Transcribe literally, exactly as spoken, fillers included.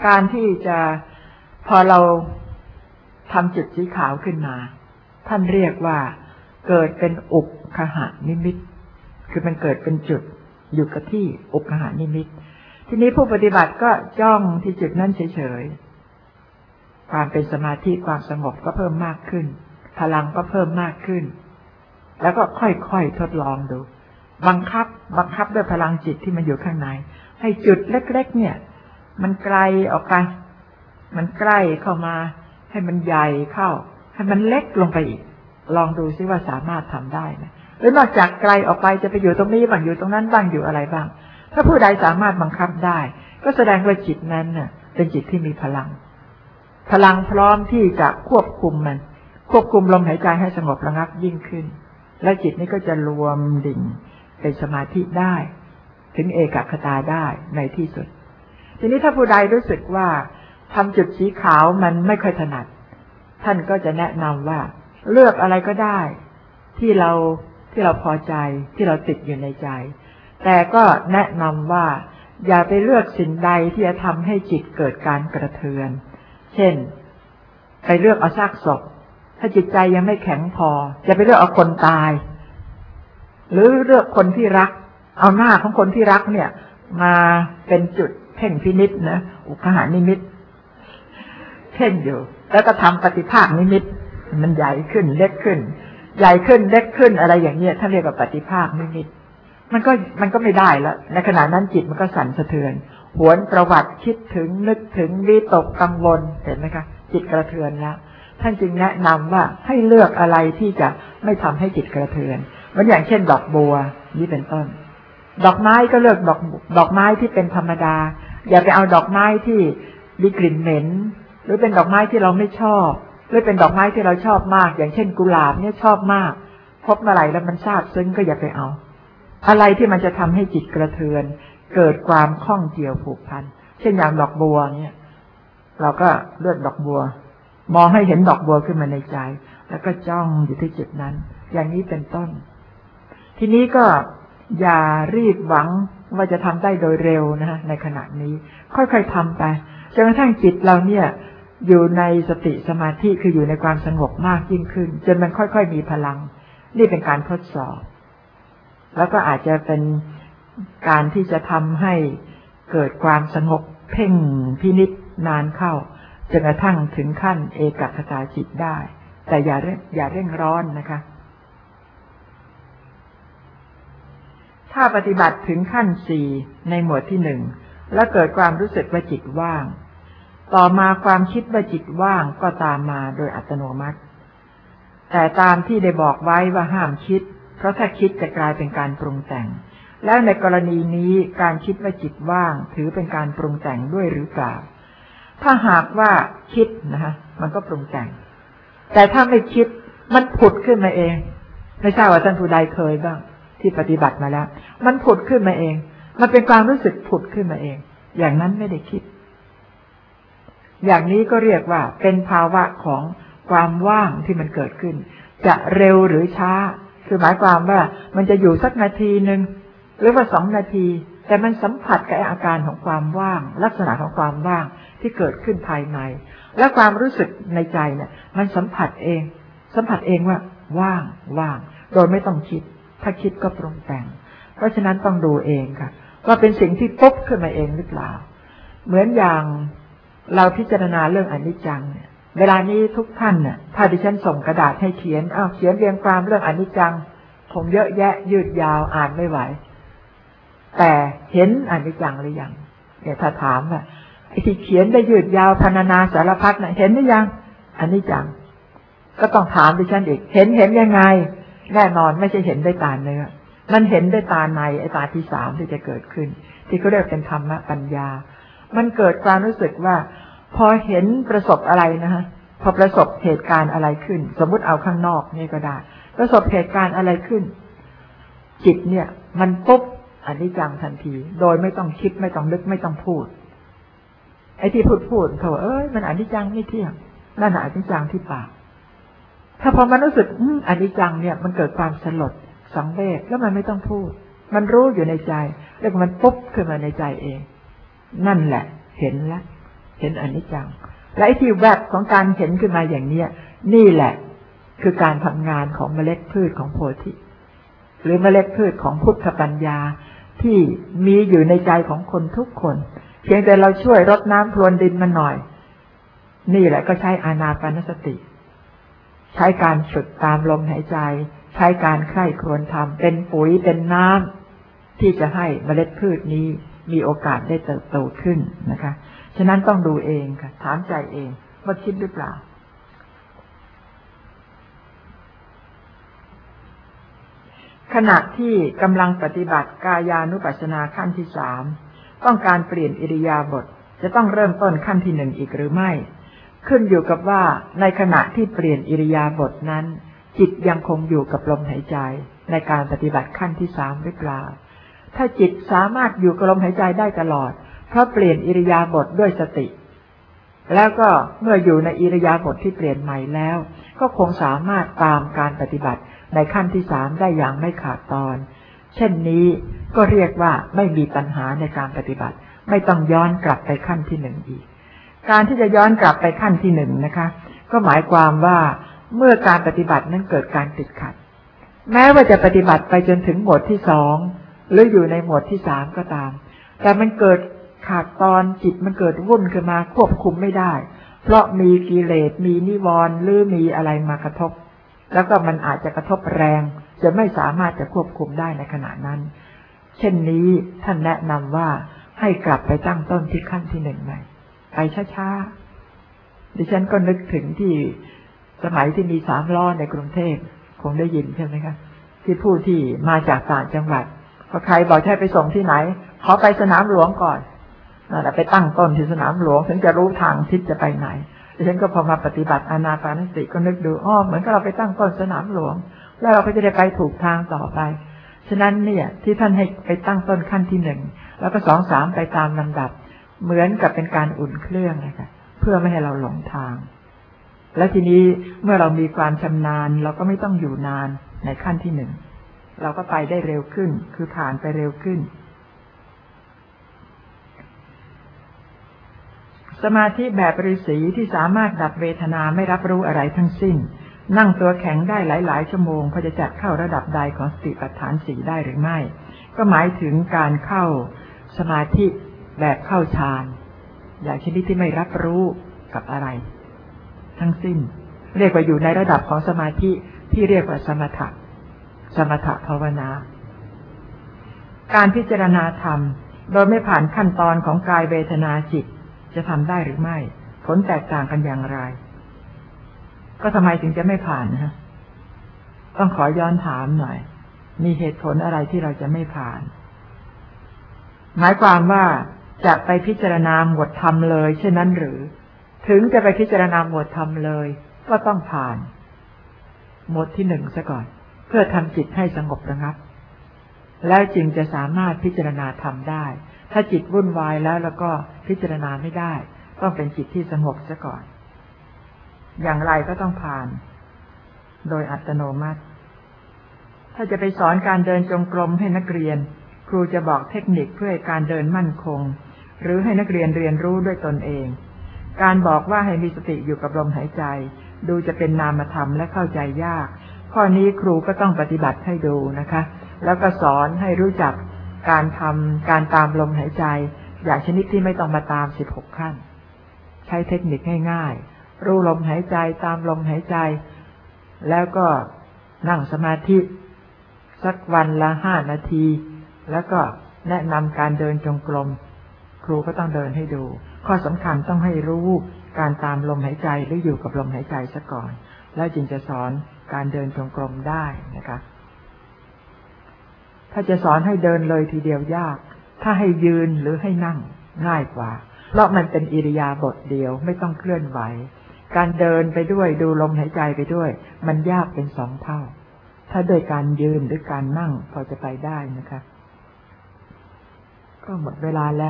การที่จะพอเราทำจุดสีขาวขึ้นมาท่านเรียกว่าเกิดเป็นอุกขหนิมิตคือมันเกิดเป็นจุดอยู่กับที่อุกขหนิมิตทีนี้ผู้ปฏิบัติก็จ้องที่จุดนั้นเฉยๆความเป็นสมาธิความสงบก็เพิ่มมากขึ้นพลังก็เพิ่มมากขึ้นแล้วก็ค่อยๆทดลองดูบังคับบังคับด้วยพลังจิตที่มันอยู่ข้างในให้จุดเล็กๆเนี่ยมันไกลออกไปมันใกล้เข้ามาให้มันใหญ่เข้าให้มันเล็กลงไปอีกลองดูซิว่าสามารถทำได้ไหมหรือนอกจากไกลออกไปจะไปอยู่ตรงนี้บ้างอยู่ตรงนั้นบ้างอยู่อะไรบ้างถ้าผู้ใดสามารถบังคับได้ก็แสดงว่าจิตนั้นน่ะเป็นจิตที่มีพลังพลังพร้อมที่จะควบคุมมันควบคุมลมหายใจให้สงบระงับยิ่งขึ้นและจิตนี้ก็จะรวมดิ่งเป็นสมาธิได้ถึงเอกคตาได้ในที่สุดทีนี้ถ้าผู้ใดรู้สึกว่าทำจุดสีขาวมันไม่ค่อยถนัดท่านก็จะแนะนำว่าเลือกอะไรก็ได้ที่เราที่เราพอใจที่เราติดอยู่ในใจแต่ก็แนะนำว่าอย่าไปเลือกสิ่งใดที่จะทำให้จิตเกิดการกระเทือนเช่นไปเลือกเอาซากศพถ้าจิตใจยังไม่แข็งพอจะไปเลือกเอาคนตายหรือเลือกคนที่รักเอาหน้าของคนที่รักเนี่ยมาเป็นจุดเพ่งพินิจนะอุคหานิมิตเพ่งอยู่แล้วก็ทำปฏิภาคนิมิตมันใหญ่ขึ้นเล็กขึ้นใหญ่ขึ้นเล็กขึ้นอะไรอย่างเงี้ยท่านเรียกว่าปฏิภาคนิมิตมันก็มันก็ไม่ได้แล้วในขณะนั้นจิตมันก็สั่นสะเทือนหวนประวัติคิดถึงนึกถึงวิตกกังวลเห็นไหมคะจิตกระเทือนแล้วท่านจึงแนะนำว่าให้เลือกอะไรที่จะไม่ทำให้จิตกระเทือนเหมือนอย่างเช่นดอกบัวนี่เป็นต้นดอกไม้ก็เลือกดอกดอกไม้ที่เป็นธรรมดาอย่าไปเอาดอกไม้ที่มีกลิ่นเหม็นหรือเป็นดอกไม้ที่เราไม่ชอบหรือเป็นดอกไม้ที่เราชอบมากอย่างเช่นกุหลาบเนี่ยชอบมากพบเมื่อไหร่แล้วมันซาบซึ้งก็อย่าไปเอาอะไรที่มันจะทำให้จิตกระเทือนเกิดความคล้องเกี่ยวผูกพันเช่นอย่างดอกบัวเนี่ยเราก็เลือกดอกบัวมองให้เห็นดอกบัวขึ้นมาในใจแล้วก็จ้องอยู่ที่จุดนั้นอย่างนี้เป็นต้นทีนี้ก็อย่ารีบหวังว่าจะทำได้โดยเร็วนะฮะในขณะนี้ค่อยๆทำไปจนกระทั่งจิตเราเนี่ยอยู่ในสติสมาธิคืออยู่ในความสงบมากยิ่งขึ้นจนมันค่อยๆมีพลังนี่เป็นการทดสอบแล้วก็อาจจะเป็นการที่จะทำให้เกิดความสงบเพ่งพินิจนานเข้าจนกระทั่งถึงขั้นเอกคตาจิตได้แต่อย่าเร่งอย่าเร่งร้อนนะคะถ้าปฏิบัติถึงขั้นสี่ในหมวดที่หนึ่งแล้วเกิดความรู้สึกว่าจิตว่างต่อมาความคิดว่าจิตว่างก็ตามมาโดยอัตโนมัติแต่ตามที่ได้บอกไว้ว่าห้ามคิดเพราะถ้าคิดจะกลายเป็นการปรุงแต่งแล้วในกรณีนี้การคิดว่าจิตว่างถือเป็นการปรุงแต่งด้วยหรือเปล่าถ้าหากว่าคิดนะคะมันก็ปรุงแต่งแต่ถ้าไม่คิดมันผุดขึ้นมาเองไม่ทราบว่าท่านผู้ใดเคยบ้างที่ปฏิบัติมาแล้วมันผุดขึ้นมาเองมันเป็นความรู้สึกผุดขึ้นมาเองอย่างนั้นไม่ได้คิดอย่างนี้ก็เรียกว่าเป็นภาวะของความว่างที่มันเกิดขึ้นจะเร็วหรือช้าคือหมายความว่ามันจะอยู่สักนาทีหนึ่งหรือว่าสองนาทีแต่มันสัมผัสกับอาการของความว่างลักษณะของความว่างที่เกิดขึ้นภายในและความรู้สึกในใจเนี่ยมันสัมผัสเองสัมผัสเองว่าว่างว่างโดยไม่ต้องคิดถ้าคิดก็ปรุงแต่งเพราะฉะนั้นต้องดูเองค่ะว่าเป็นสิ่งที่ปุ๊บขึ้นมาเองหรือเปล่าเหมือนอย่างเราพิจารณาเรื่องอนิจจังเนี่ยเวลานี้ทุกท่านเนี่ยถ้าดิฉันส่งกระดาษให้เขียนอ้าวเขียนเรียงความเรื่องอนิจจังผมเยอะแยะยืดยาวอ่านไม่ไหวแต่เห็นอนิจจังหรือยังเนี่ยถ้าถามว่าไอ้ที่เขียนได้ยืดยาวพรรณนาสารพัดน่ะเห็นหรือยังอนิจจังก็ต้องถามดิฉันอีกเห็นเห็นยังไงแน่นอนไม่ใช่เห็นด้วยตาเนื้อมันเห็นด้วยตาในไอ้ตาที่สามที่จะเกิดขึ้นที่เขาเรียกเป็นธรรมปัญญามันเกิดความรู้สึกว่าพอเห็นประสบอะไรนะฮะพอประสบเหตุการณ์อะไรขึ้นสมมุติเอาข้างนอกนี่ก็ได้ประสบเหตุการณ์อะไรขึ้นจิตเนี่ยมันปุ๊บอนิจจังทันทีโดยไม่ต้องคิดไม่ต้องนึกไม่ต้องพูดไอ้ที่พูดพูดเขาเอ้ยมันอนิจจังไม่เที่ยงนั่นน่ะอนิจจังที่ปากถ้าพอมันรู้สึกอนิจจังเนี่ยมันเกิดความสลดสังเวชแล้วมันไม่ต้องพูดมันรู้อยู่ในใจแล้วมันปุ๊บขึ้นมาในใจเองนั่นแหละเห็นแล้วเห็นอนิจจังและไอ้ที่แวบของการเห็นขึ้นมาอย่างเนี้ยนี่แหละคือการทำงานของเมล็ดพืชของโพธิหรือเมล็ดพืชของพุทธปัญญาที่มีอยู่ในใจของคนทุกคนเพียงแต่เราช่วยรดน้ำพรวนดินมันหน่อยนี่แหละก็ใช้อานาปานสติใช้การฝึกตามลมหายใจใช้การใคร่ครวญทำเป็นปุ๋ยเป็นน้ำที่จะให้เมล็ดพืชนี้มีโอกาสได้เติบโตขึ้นนะคะฉะนั้นต้องดูเองค่ะถามใจเองว่าคิดหรือเปล่าขณะที่กำลังปฏิบัติกายานุปัสสนาขั้นที่สามต้องการเปลี่ยนอิริยาบถจะต้องเริ่มต้นขั้นที่หนึ่งอีกหรือไม่ขึ้นอยู่กับว่าในขณะที่เปลี่ยนอิริยาบถนั้นจิตยังคงอยู่กับลมหายใจในการปฏิบัติขั้นที่สามหรือเปล่าถ้าจิตสามารถอยู่กับลมหายใจได้ตลอดเพราะเปลี่ยนอิริยาบถด้วยสติแล้วก็เมื่ออยู่ในอิริยาบถที่เปลี่ยนใหม่แล้วก็คงสามารถตามการปฏิบัติในขั้นที่สามได้อย่างไม่ขาดตอนเช่นนี้ก็เรียกว่าไม่มีปัญหาในการปฏิบัติไม่ต้องย้อนกลับไปขั้นที่หนึ่งอีกการที่จะย้อนกลับไปขั้นที่หนึ่งนะคะก็หมายความว่าเมื่อการปฏิบัตินั้นเกิดการติดขัดแม้ว่าจะปฏิบัติไปจนถึงหมวดที่สองหรืออยู่ในหมวดที่สามก็ตามแต่มันเกิดขาดตอนจิตมันเกิดวุ่นขึ้นมาควบคุมไม่ได้เพราะมีกิเลสมีนิวรณ์หรือมีอะไรมากระทบแล้วก็มันอาจจะกระทบแรงจะไม่สามารถจะควบคุมได้ในขณะนั้นเช่นนี้ท่านแนะนำว่าให้กลับไปตั้งต้นที่ขั้นที่หนึ่งใหม่ไปช้าๆดิฉันก็นึกถึงที่สมัยที่มีสามล้อในกรุงเทพคงได้ยินใช่ไหมคะที่ผู้ที่มาจากต่างจังหวัดพอใครบอกให้ไปส่งที่ไหนขอไปสนามหลวงก่อนนั่นแหละไปตั้งต้นที่สนามหลวงถึงจะรู้ทางทิศจะไปไหนดิฉันก็พอมาปฏิบัติอานาปานสติก็นึกดูอ้อเหมือนกับเราไปตั้งต้นสนามหลวงแล้วเราก็จะได้ไปถูกทางต่อไปฉะนั้นเนี่ยที่ท่านให้ไปตั้งต้นขั้นที่หนึ่งแล้วก็สองสามไปตามลำดับเหมือนกับเป็นการอุ่นเครื่องนะคะเพื่อไม่ให้เราหลงทางและทีนี้เมื่อเรามีความชำนาญเราก็ไม่ต้องอยู่นานในขั้นที่หนึ่งเราก็ไปได้เร็วขึ้นคือผ่านไปเร็วขึ้นสมาธิแบบฤาษีที่สามารถดับเวทนาไม่รับรู้อะไรทั้งสิ้นนั่งตัวแข็งได้หลายๆชั่วโมงพอจะจัดเข้าระดับใดของสติปัฏฐานสี่ได้หรือไม่ก็หมายถึงการเข้าสมาธิแบบเข้าฌานอย่างชนิดที่ไม่รับรู้กับอะไรทั้งสิ้นเรียกว่าอยู่ในระดับของสมาธิที่เรียกว่าสมถะสมถะภาวนาการพิจารณาธรรมโดยไม่ผ่านขั้นตอนของกายเวทนาจิตจะทำได้หรือไม่ผลแตกต่างกันอย่างไรก็ทำไมถึงจะไม่ผ่านนะต้องขอย้อนถามหน่อยมีเหตุผลอะไรที่เราจะไม่ผ่านหมายความว่าจะไปพิจารณาหมวดธรรมเลยเช่นนั้นหรือถึงจะไปพิจารณาหมวดธรรมเลยก็ต้องผ่านหมวดที่หนึ่งซะก่อนเพื่อทำจิตให้สงบระงับแล้วจึงจะสามารถพิจารณาธรรมได้ถ้าจิตวุ่นวายแล้วแล้วก็พิจารณาไม่ได้ต้องเป็นจิตที่สงบซะก่อนอย่างไรก็ต้องผ่านโดยอัตโนมัติถ้าจะไปสอนการเดินจงกรมให้นักเรียนครูจะบอกเทคนิคเพื่อการเดินมั่นคงหรือให้นักเรียนเรียนรู้ด้วยตนเองการบอกว่าให้มีสติอยู่กับลมหายใจดูจะเป็นนามธรรมและเข้าใจยากข้อนี้ครูก็ต้องปฏิบัติให้ดูนะคะแล้วก็สอนให้รู้จักการทำการตามลมหายใจอย่างชนิดที่ไม่ต้องมาตามสิบหกขั้นใช้เทคนิคง่ายๆรู้ลมหายใจตามลมหายใจแล้วก็นั่งสมาธิสักวันละห้านาทีแล้วก็แนะนำการเดินจงกรมครูก็ต้องเดินให้ดูข้อสำคัญต้องให้รู้การตามลมหายใจหรืออยู่กับลมหายใจซะก่อนแล้วจึงจะสอนการเดินจงกรมได้นะคะถ้าจะสอนให้เดินเลยทีเดียวยากถ้าให้ยืนหรือให้นั่งง่ายกว่าเพราะมันเป็นอิริยาบถเดียวไม่ต้องเคลื่อนไหวการเดินไปด้วยดูลมหายใจไปด้วยมันยากเป็นสองเท่าถ้าโดยการยืนหรือการนั่งพอจะไปได้นะคะก็หมดเวลาแล้ว